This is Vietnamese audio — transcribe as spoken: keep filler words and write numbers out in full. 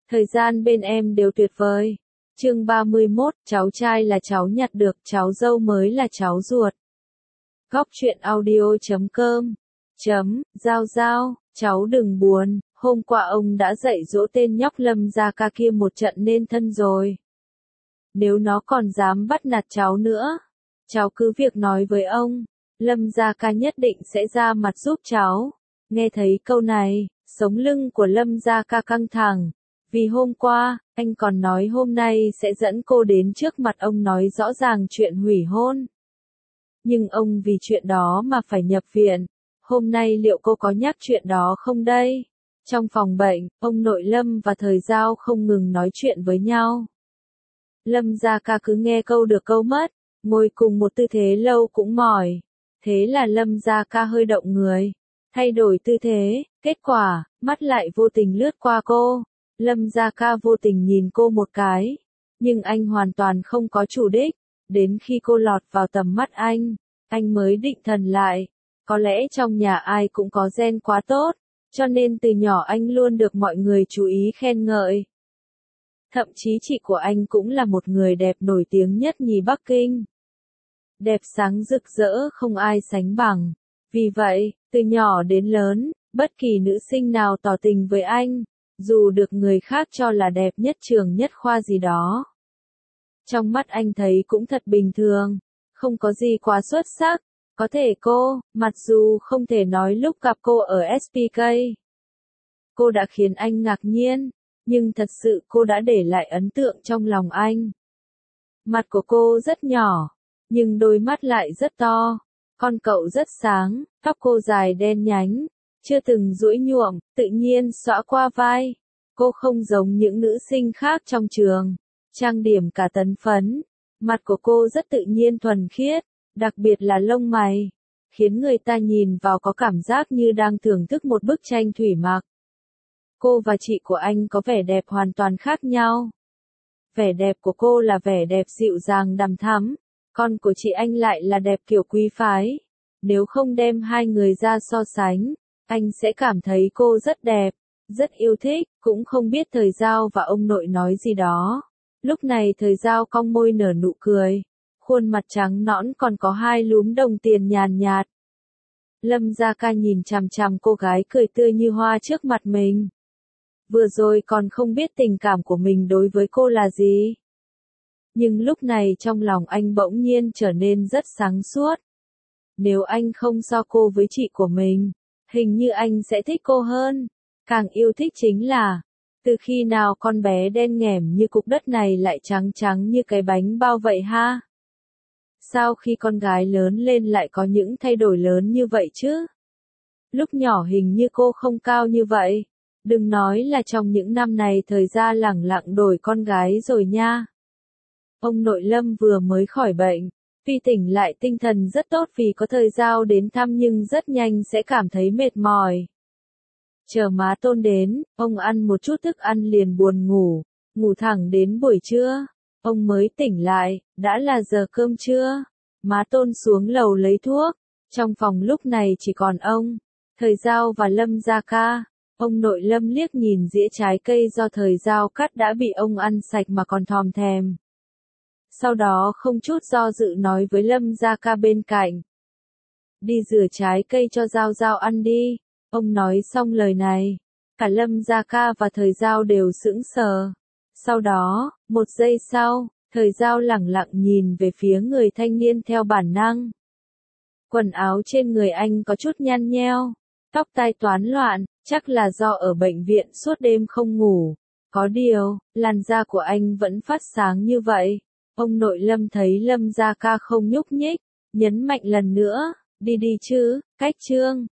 Thời gian bên em đều tuyệt vời. Chương ba mươi mốt, cháu trai là cháu nhặt được, cháu dâu mới là cháu ruột. Góc truyện audio chấm com chấm, Giao Giao, cháu đừng buồn, hôm qua ông đã dạy dỗ tên nhóc Lâm Gia Ca kia một trận nên thân rồi. Nếu nó còn dám bắt nạt cháu nữa, cháu cứ việc nói với ông, Lâm Gia Ca nhất định sẽ ra mặt giúp cháu. Nghe thấy câu này, sống lưng của Lâm Gia Ca căng thẳng. Vì hôm qua, anh còn nói hôm nay sẽ dẫn cô đến trước mặt ông nói rõ ràng chuyện hủy hôn. Nhưng ông vì chuyện đó mà phải nhập viện. Hôm nay liệu cô có nhắc chuyện đó không đây? Trong phòng bệnh, ông nội Lâm và Thời Giao không ngừng nói chuyện với nhau. Lâm Gia Ca cứ nghe câu được câu mất, ngồi cùng một tư thế lâu cũng mỏi. Thế là Lâm Gia Ca hơi động người, thay đổi tư thế, kết quả, mắt lại vô tình lướt qua cô. Lâm Gia Ca vô tình nhìn cô một cái, nhưng anh hoàn toàn không có chủ đích. Đến khi cô lọt vào tầm mắt anh, anh mới định thần lại. Có lẽ trong nhà ai cũng có gen quá tốt, cho nên từ nhỏ anh luôn được mọi người chú ý khen ngợi. Thậm chí chị của anh cũng là một người đẹp nổi tiếng nhất nhì Bắc Kinh. Đẹp sáng rực rỡ không ai sánh bằng. Vì vậy, từ nhỏ đến lớn, bất kỳ nữ sinh nào tỏ tình với anh, dù được người khác cho là đẹp nhất trường nhất khoa gì đó, trong mắt anh thấy cũng thật bình thường, không có gì quá xuất sắc. Có thể cô, mặc dù không thể nói lúc gặp cô ở ét pê ca, cô đã khiến anh ngạc nhiên, nhưng thật sự cô đã để lại ấn tượng trong lòng anh. Mặt của cô rất nhỏ, nhưng đôi mắt lại rất to, con cậu rất sáng, tóc cô dài đen nhánh, chưa từng duỗi nhuộm, tự nhiên xõa qua vai. Cô không giống những nữ sinh khác trong trường, trang điểm cả tấn phấn. Mặt của cô rất tự nhiên thuần khiết, đặc biệt là lông mày, khiến người ta nhìn vào có cảm giác như đang thưởng thức một bức tranh thủy mặc. Cô và chị của anh có vẻ đẹp hoàn toàn khác nhau. Vẻ đẹp của cô là vẻ đẹp dịu dàng đằm thắm, còn của chị anh lại là đẹp kiểu quý phái. Nếu không đem hai người ra so sánh, anh sẽ cảm thấy cô rất đẹp, rất yêu thích, cũng không biết Thời Giao và ông nội nói gì đó. Lúc này Thời Giao cong môi nở nụ cười, khuôn mặt trắng nõn còn có hai lúm đồng tiền nhàn nhạt. Lâm Gia Ca nhìn chằm chằm cô gái cười tươi như hoa trước mặt mình. Vừa rồi còn không biết tình cảm của mình đối với cô là gì. Nhưng lúc này trong lòng anh bỗng nhiên trở nên rất sáng suốt. Nếu anh không so cô với chị của mình, hình như anh sẽ thích cô hơn. Càng yêu thích chính là, từ khi nào con bé đen nghẻm như cục đất này lại trắng trắng như cái bánh bao vậy ha? Sao khi con gái lớn lên lại có những thay đổi lớn như vậy chứ? Lúc nhỏ hình như cô không cao như vậy. Đừng nói là trong những năm này Thời gian lẳng lặng đổi con gái rồi nha. Ông nội Lâm vừa mới khỏi bệnh, tuy tỉnh lại tinh thần rất tốt vì có Thời Giao đến thăm nhưng rất nhanh sẽ cảm thấy mệt mỏi. Chờ má Tôn đến, ông ăn một chút thức ăn liền buồn ngủ, ngủ thẳng đến buổi trưa. Ông mới tỉnh lại, đã là giờ cơm trưa. Má Tôn xuống lầu lấy thuốc. Trong phòng lúc này chỉ còn ông, Thời Giao và Lâm Gia Ca. Ông nội Lâm liếc nhìn dĩa trái cây do Thời Giao cắt đã bị ông ăn sạch mà còn thòm thèm. Sau đó không chút do dự nói với Lâm Gia Ca bên cạnh. Đi rửa trái cây cho Giao Giao ăn đi. Ông nói xong lời này, cả Lâm Gia Ca và Thời Giao đều sững sờ. Sau đó, một giây sau, Thời Giao lẳng lặng nhìn về phía người thanh niên theo bản năng. Quần áo trên người anh có chút nhăn nheo, tóc tai toán loạn, chắc là do ở bệnh viện suốt đêm không ngủ. Có điều, làn da của anh vẫn phát sáng như vậy. Ông nội Lâm thấy Lâm Gia Ca không nhúc nhích, nhấn mạnh lần nữa, đi đi chứ, cách trương.